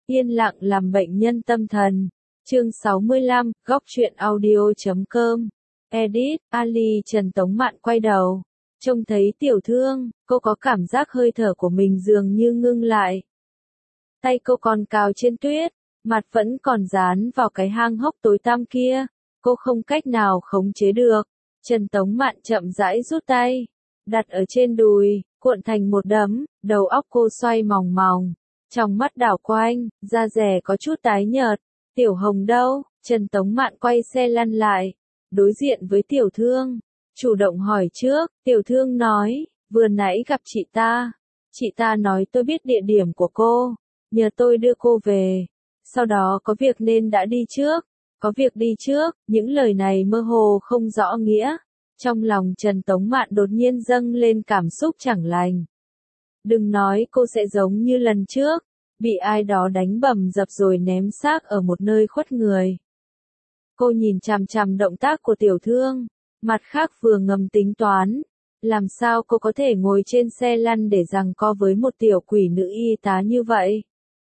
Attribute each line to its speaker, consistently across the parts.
Speaker 1: Yên lặng làm bệnh nhân tâm thần. Chương 65, góc truyện audio.com. Edit, Ali Trần Tống Mạn quay đầu. Trông thấy Tiểu Thương, cô có cảm giác hơi thở của mình dường như ngưng lại. Tay cô còn cào trên tuyết, mặt vẫn còn dán vào cái hang hốc tối tăm kia. Cô không cách nào khống chế được. Trần Tống Mạn chậm rãi rút tay, đặt ở trên đùi, cuộn thành một đấm, đầu óc cô xoay mòng mòng. Trong mắt đảo quanh, da dẻ có chút tái nhợt. Tiểu Hồng đâu? Trần Tống Mạn quay xe lăn lại, đối diện với Tiểu Thương, chủ động hỏi trước. Tiểu Thương nói, vừa nãy gặp chị ta nói tôi biết địa điểm của cô, nhờ tôi đưa cô về, sau đó có việc nên đã đi trước. Có việc đi trước, những lời này mơ hồ không rõ nghĩa. Trong lòng Trần Tống Mạn đột nhiên dâng lên cảm xúc chẳng lành. Đừng nói cô sẽ giống như lần trước, bị ai đó đánh bầm dập rồi ném xác ở một nơi khuất người. Cô nhìn chằm chằm động tác của Tiểu Thương, mặt khác vừa ngầm tính toán. Làm sao cô có thể ngồi trên xe lăn để giằng co với một tiểu quỷ nữ y tá như vậy?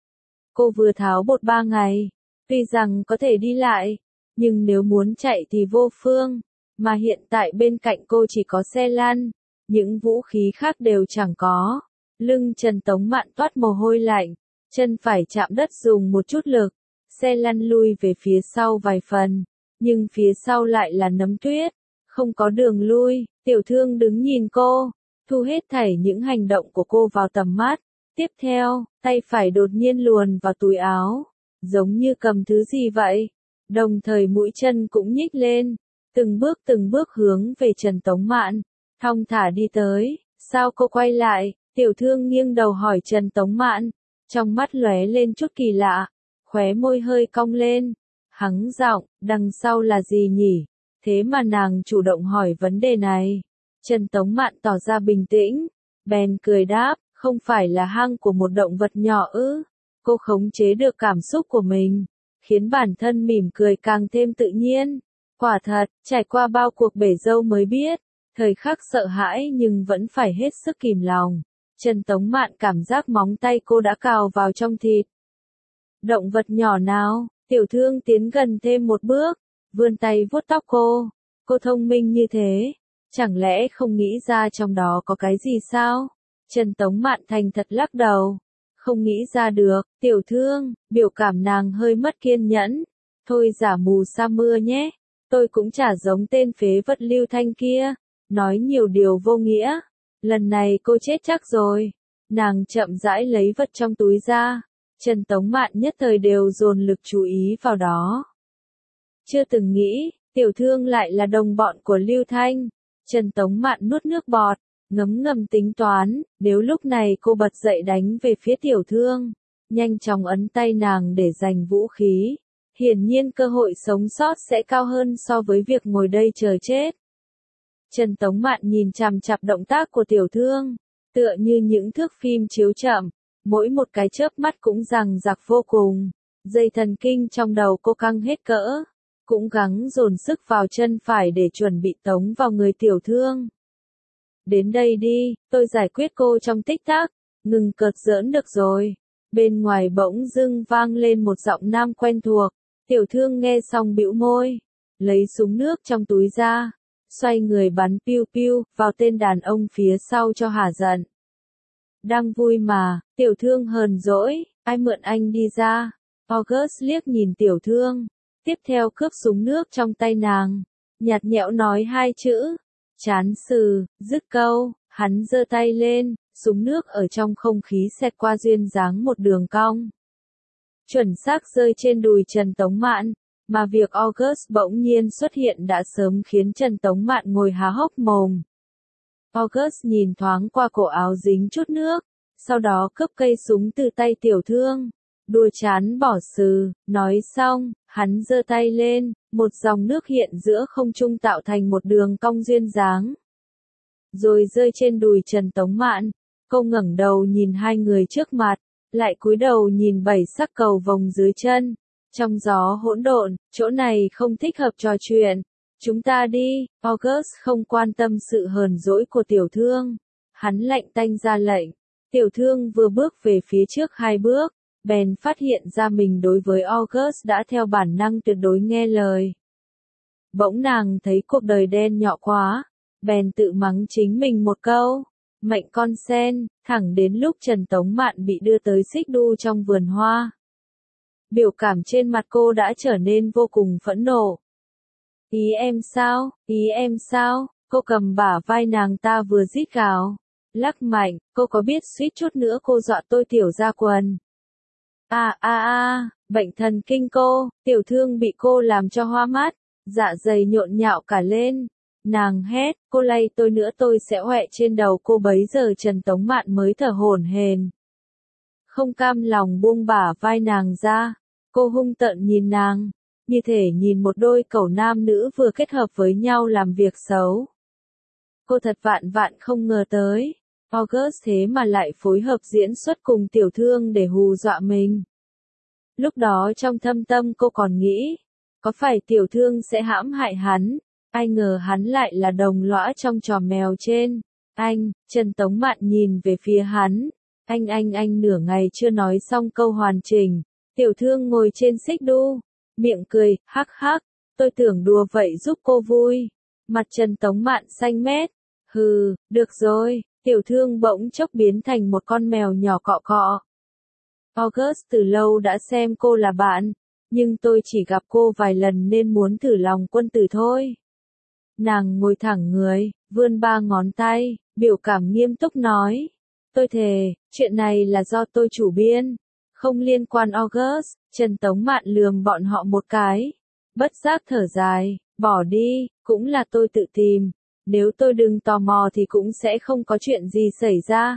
Speaker 1: Cô vừa tháo bột 3 ngày. Tuy rằng có thể đi lại, nhưng nếu muốn chạy thì vô phương, mà hiện tại bên cạnh cô chỉ có xe lăn, những vũ khí khác đều chẳng có. Lưng Trần Tống Mạn toát mồ hôi lạnh, chân phải chạm đất dùng một chút lực, xe lăn lui về phía sau vài phần, nhưng phía sau lại là nấm tuyết, không có đường lui. Tiểu Thương đứng nhìn cô, thu hết thảy những hành động của cô vào tầm mắt. Tiếp theo, tay phải đột nhiên luồn vào túi áo, giống như cầm thứ gì vậy, đồng thời mũi chân cũng nhích lên, từng bước hướng về Trần Tống Mạn, thong thả đi tới. Sao cô quay lại? Tiểu Thương nghiêng đầu hỏi Trần Tống Mạn, trong mắt lóe lên chút kỳ lạ, khóe môi hơi cong lên, hắng giọng, đằng sau là gì nhỉ? Thế mà nàng chủ động hỏi vấn đề này. Trần Tống Mạn tỏ ra bình tĩnh, bèn cười đáp, không phải là hang của một động vật nhỏ ư? Cô khống chế được cảm xúc của mình, khiến bản thân mỉm cười càng thêm tự nhiên. Quả thật, trải qua bao cuộc bể dâu mới biết, thời khắc sợ hãi nhưng vẫn phải hết sức kìm lòng. Trần Tống Mạn cảm giác móng tay cô đã cào vào trong thịt. Động vật nhỏ nào? Tiểu Thương tiến gần thêm một bước, vươn tay vuốt tóc cô. Cô thông minh như thế, chẳng lẽ không nghĩ ra trong đó có cái gì sao? Trần Tống Mạn thành thật lắc đầu. Không nghĩ ra được. Tiểu Thương, biểu cảm nàng hơi mất kiên nhẫn. Thôi giả mù sa mưa nhé. Tôi cũng chả giống tên phế vật Lưu Thanh kia, nói nhiều điều vô nghĩa. Lần này cô chết chắc rồi. Nàng chậm rãi lấy vật trong túi ra. Trần Tống Mạn nhất thời đều dồn lực chú ý vào đó. Chưa từng nghĩ, Tiểu Thương lại là đồng bọn của Lưu Thanh. Trần Tống Mạn nuốt nước bọt, ngấm ngầm tính toán, nếu lúc này cô bật dậy đánh về phía Tiểu Thương, nhanh chóng ấn tay nàng để giành vũ khí, hiển nhiên cơ hội sống sót sẽ cao hơn so với việc ngồi đây chờ chết. Trần Tống Mạn nhìn chằm chằm động tác của Tiểu Thương, tựa như những thước phim chiếu chậm, mỗi một cái chớp mắt cũng giằng giặc vô cùng, dây thần kinh trong đầu cô căng hết cỡ, cũng gắng dồn sức vào chân phải để chuẩn bị tống vào người Tiểu Thương. Đến đây đi, tôi giải quyết cô trong tích tắc, ngừng cợt giỡn được rồi. Bên ngoài bỗng dưng vang lên một giọng nam quen thuộc. Tiểu Thương nghe xong bĩu môi, lấy súng nước trong túi ra, xoay người bắn piu piu vào tên đàn ông phía sau cho hả giận. Đang vui mà, Tiểu Thương hờn dỗi, ai mượn anh đi ra? August liếc nhìn Tiểu Thương, tiếp theo cướp súng nước trong tay nàng, nhạt nhẽo nói hai chữ, chán sừ. Dứt câu, hắn giơ tay lên, súng nước ở trong không khí xẹt qua duyên dáng một đường cong, chuẩn xác rơi trên đùi Trần Tống Mạn, mà việc August bỗng nhiên xuất hiện đã sớm khiến Trần Tống Mạn ngồi há hốc mồm. August nhìn thoáng qua cổ áo dính chút nước, sau đó cướp cây súng từ tay Tiểu Thương, đùa chán bỏ sừ, nói xong, hắn giơ tay lên, một dòng nước hiện giữa không trung tạo thành một đường cong duyên dáng, rồi rơi trên đùi Trần Tống Mạn. Cô ngẩng đầu nhìn hai người trước mặt, lại cúi đầu nhìn bảy sắc cầu vồng dưới chân. Trong gió hỗn độn, chỗ này không thích hợp trò chuyện. Chúng ta đi. August không quan tâm sự hờn dỗi của Tiểu Thương. Hắn lạnh tanh ra lệnh. Tiểu Thương vừa bước về phía trước hai bước, bèn phát hiện ra mình đối với August đã theo bản năng tuyệt đối nghe lời. Bỗng nàng thấy cuộc đời đen nhọ quá, bèn tự mắng chính mình một câu, mệnh con sen, thẳng đến lúc Trần Tống Mạn bị đưa tới xích đu trong vườn hoa. Biểu cảm trên mặt cô đã trở nên vô cùng phẫn nộ. Ý em sao, ý em sao, cô cầm bả vai nàng ta vừa rít gào, lắc mạnh, cô có biết suýt chút nữa cô dọa tôi tiểu ra quần. Bệnh thần kinh cô, tiểu thương bị cô làm cho hoa mắt, dạ dày nhộn nhạo cả lên. Nàng hét, cô lay tôi nữa tôi sẽ hoẹ trên đầu cô. Bấy giờ Trần Tống Mạn mới thở hổn hển. Không cam lòng buông bả vai nàng ra, cô hung tợn nhìn nàng, như thể nhìn một đôi cẩu nam nữ vừa kết hợp với nhau làm việc xấu. Cô thật vạn vạn không ngờ tới, August thế mà lại phối hợp diễn xuất cùng tiểu thương để hù dọa mình. Lúc đó trong thâm tâm cô còn nghĩ, có phải tiểu thương sẽ hãm hại hắn, ai ngờ hắn lại là đồng lõa trong trò mèo trên. Anh, Trần Tống Mạn nhìn về phía hắn, anh nửa ngày chưa nói xong câu hoàn chỉnh, tiểu thương ngồi trên xích đu, miệng cười, hắc hắc, tôi tưởng đùa vậy giúp cô vui. Mặt Trần Tống Mạn xanh mét, hừ, được rồi, tiểu thương bỗng chốc biến thành một con mèo nhỏ cọ cọ. August từ lâu đã xem cô là bạn, nhưng tôi chỉ gặp cô vài lần nên muốn thử lòng quân tử thôi. Nàng ngồi thẳng người, vươn ba ngón tay, biểu cảm nghiêm túc nói. Tôi thề, chuyện này là do tôi chủ biên, không liên quan August. Trần Tống Mạn lườm bọn họ một cái, bất giác thở dài, bỏ đi, cũng là tôi tự tìm, nếu tôi đừng tò mò thì cũng sẽ không có chuyện gì xảy ra.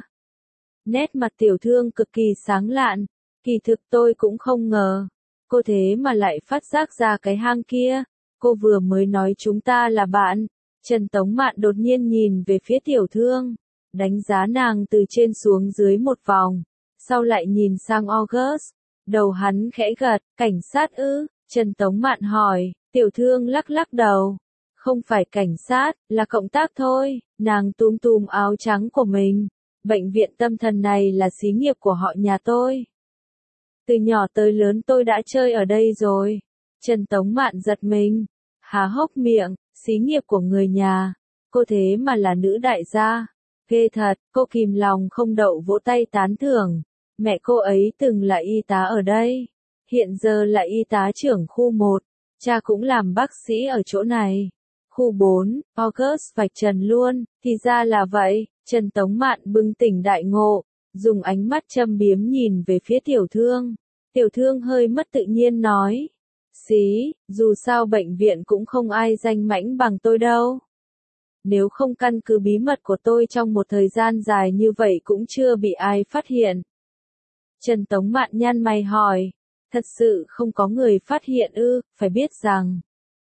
Speaker 1: Nét mặt tiểu thương cực kỳ sáng lạn, kỳ thực tôi cũng không ngờ, cô thế mà lại phát giác ra cái hang kia, cô vừa mới nói chúng ta là bạn. Trần Tống Mạn đột nhiên nhìn về phía tiểu thương, đánh giá nàng từ trên xuống dưới một vòng, sau lại nhìn sang August, đầu hắn khẽ gật, cảnh sát ư? Trần Tống Mạn hỏi, tiểu thương lắc lắc đầu, không phải cảnh sát, là cộng tác thôi. Nàng túm túm áo trắng của mình, bệnh viện tâm thần này là xí nghiệp của họ nhà tôi. Từ nhỏ tới lớn tôi đã chơi ở đây rồi. Trần Tống Mạn giật mình, há hốc miệng, xí nghiệp của người nhà, cô thế mà là nữ đại gia, ghê thật. Cô kìm lòng không đậu vỗ tay tán thưởng, mẹ cô ấy từng là y tá ở đây, hiện giờ là y tá trưởng khu 1, cha cũng làm bác sĩ ở chỗ này. Khu 4, August vạch trần luôn, thì ra là vậy. Trần Tống Mạn bừng tỉnh đại ngộ, dùng ánh mắt châm biếm nhìn về phía tiểu thương. Tiểu thương hơi mất tự nhiên nói, xí, dù sao bệnh viện cũng không ai danh mãnh bằng tôi đâu. Nếu không căn cứ bí mật của tôi trong một thời gian dài như vậy cũng chưa bị ai phát hiện. Trần Tống Mạn nhăn mày hỏi, thật sự không có người phát hiện ư? Phải biết rằng,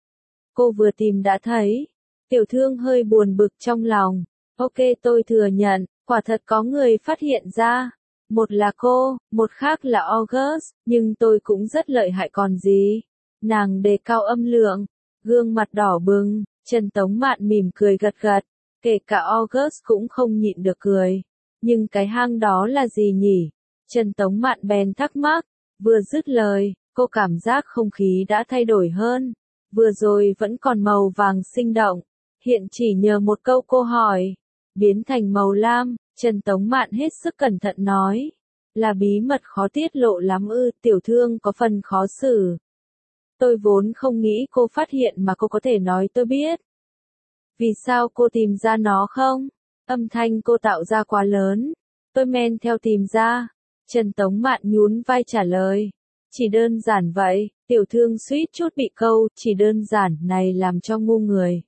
Speaker 1: cô vừa tìm đã thấy. Tiểu thương hơi buồn bực trong lòng, ok tôi thừa nhận, quả thật có người phát hiện ra. Một là cô, một khác là August, nhưng tôi cũng rất lợi hại còn gì. Nàng đề cao âm lượng, gương mặt đỏ bừng. Trần Tống Mạn mỉm cười gật gật, kể cả August cũng không nhịn được cười. Nhưng cái hang đó là gì nhỉ? Trần Tống Mạn bèn thắc mắc, vừa dứt lời, cô cảm giác không khí đã thay đổi hơn. Vừa rồi vẫn còn màu vàng sinh động, hiện chỉ nhờ một câu cô hỏi, biến thành màu lam. Trần Tống Mạn hết sức cẩn thận nói, là bí mật khó tiết lộ lắm ư? Tiểu thương có phần khó xử. Tôi vốn không nghĩ cô phát hiện mà cô có thể nói tôi biết. Vì sao cô tìm ra nó không? Âm thanh cô tạo ra quá lớn. Tôi men theo tìm ra. Trần Tống Mạn nhún vai trả lời. Chỉ đơn giản vậy. Tiểu thương suýt chút bị câu, chỉ đơn giản này làm cho ngu người.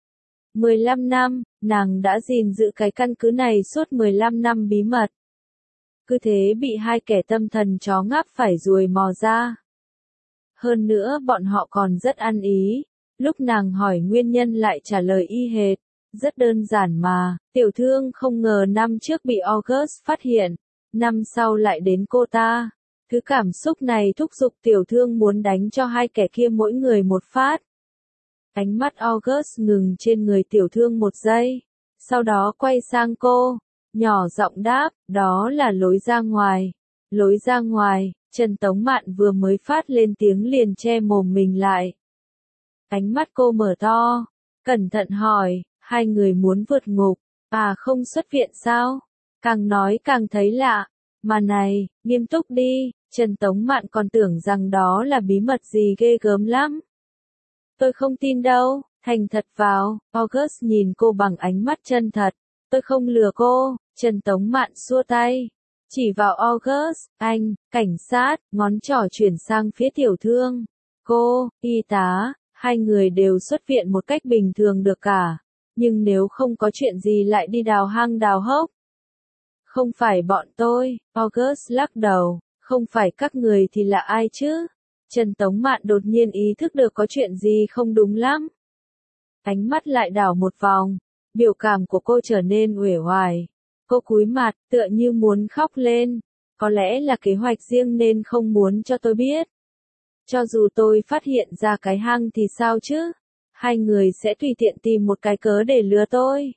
Speaker 1: 15 năm, nàng đã gìn giữ cái căn cứ này suốt 15 năm bí mật. Cứ thế bị hai kẻ tâm thần chó ngáp phải ruồi mò ra. Hơn nữa bọn họ còn rất ăn ý. Lúc nàng hỏi nguyên nhân lại trả lời y hệt. Rất đơn giản mà, tiểu thương không ngờ năm trước bị August phát hiện. Năm sau lại đến cô ta. Thứ cảm xúc này thúc giục tiểu thương muốn đánh cho hai kẻ kia mỗi người một phát. Ánh mắt August ngừng trên người tiểu thương một giây. Sau đó quay sang cô, nhỏ giọng đáp, đó là lối ra ngoài. Lối ra ngoài, Trần Tống Mạn vừa mới phát lên tiếng liền che mồm mình lại. Ánh mắt cô mở to, cẩn thận hỏi, hai người muốn vượt ngục, à không xuất viện sao? Càng nói càng thấy lạ, mà này, nghiêm túc đi, Trần Tống Mạn còn tưởng rằng đó là bí mật gì ghê gớm lắm. Tôi không tin đâu, thành thật vào, August nhìn cô bằng ánh mắt chân thật, tôi không lừa cô, Trần Tống Mạn xua tay. Chỉ vào August, anh, cảnh sát, ngón trỏ chuyển sang phía tiểu thương. Cô, y tá, hai người đều xuất viện một cách bình thường được cả. Nhưng nếu không có chuyện gì lại đi đào hang đào hốc. Không phải bọn tôi, August lắc đầu, không phải các người thì là ai chứ? Trần Tống Mạn đột nhiên ý thức được có chuyện gì không đúng lắm. Ánh mắt lại đảo một vòng, biểu cảm của cô trở nên uể oải. Cô cúi mặt, tựa như muốn khóc lên. Có lẽ là kế hoạch riêng nên không muốn cho tôi biết. Cho dù tôi phát hiện ra cái hang thì sao chứ? Hai người sẽ tùy tiện tìm một cái cớ để lừa tôi.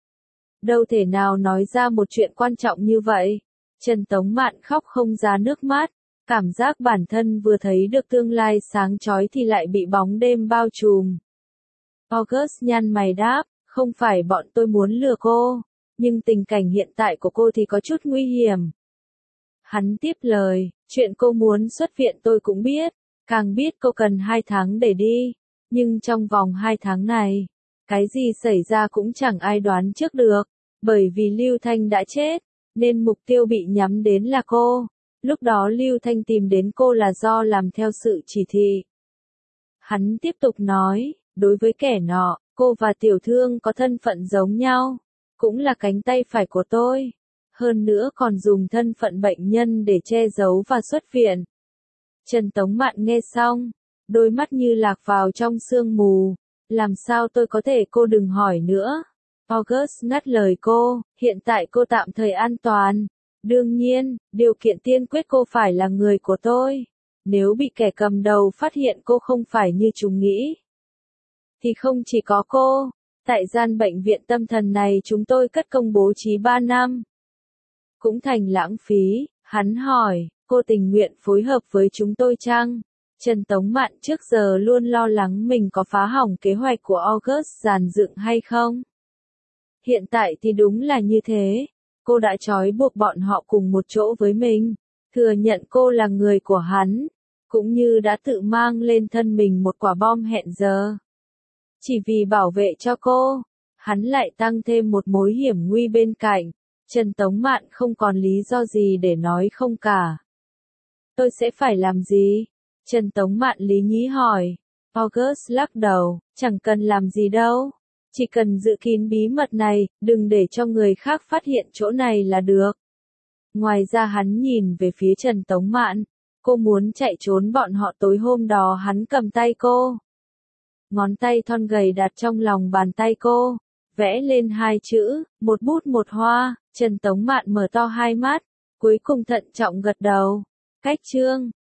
Speaker 1: Đâu thể nào nói ra một chuyện quan trọng như vậy. Trần Tống Mạn khóc không ra nước mắt. Cảm giác bản thân vừa thấy được tương lai sáng chói thì lại bị bóng đêm bao trùm. August nhăn mày đáp, không phải bọn tôi muốn lừa cô. Nhưng tình cảnh hiện tại của cô thì có chút nguy hiểm. Hắn tiếp lời, chuyện cô muốn xuất viện tôi cũng biết, càng biết cô cần 2 tháng để đi, nhưng trong vòng 2 tháng này, cái gì xảy ra cũng chẳng ai đoán trước được, bởi vì Lưu Thanh đã chết, nên mục tiêu bị nhắm đến là cô, lúc đó Lưu Thanh tìm đến cô là do làm theo sự chỉ thị. Hắn tiếp tục nói, đối với kẻ nọ, cô và tiểu thương có thân phận giống nhau. Cũng là cánh tay phải của tôi. Hơn nữa còn dùng thân phận bệnh nhân để che giấu và xuất viện. Trần Tống Mạn nghe xong, đôi mắt như lạc vào trong sương mù. Làm sao tôi có thể, cô đừng hỏi nữa. August ngắt lời cô, hiện tại cô tạm thời an toàn. Đương nhiên, điều kiện tiên quyết cô phải là người của tôi. Nếu bị kẻ cầm đầu phát hiện cô không phải như chúng nghĩ, thì không chỉ có cô. Tại gian bệnh viện tâm thần này chúng tôi cất công bố trí 3 năm. Cũng thành lãng phí, hắn hỏi, cô tình nguyện phối hợp với chúng tôi chăng? Trần Tống Mạn trước giờ luôn lo lắng mình có phá hỏng kế hoạch của August dàn dựng hay không. Hiện tại thì đúng là như thế. Cô đã trói buộc bọn họ cùng một chỗ với mình, thừa nhận cô là người của hắn, cũng như đã tự mang lên thân mình một quả bom hẹn giờ. Chỉ vì bảo vệ cho cô, hắn lại tăng thêm một mối hiểm nguy bên cạnh. Trần Tống Mạn không còn lý do gì để nói không cả. Tôi sẽ phải làm gì? Trần Tống Mạn lý nhí hỏi. August lắc đầu, chẳng cần làm gì đâu. Chỉ cần giữ kín bí mật này, đừng để cho người khác phát hiện chỗ này là được. Ngoài ra hắn nhìn về phía Trần Tống Mạn. Cô muốn chạy trốn bọn họ tối hôm đó hắn cầm tay cô. Ngón tay thon gầy đặt trong lòng bàn tay cô, vẽ lên 2 chữ, một bút một hoa. Trần Tống Mạn mở to hai mắt, cuối cùng thận trọng gật đầu. Cách chương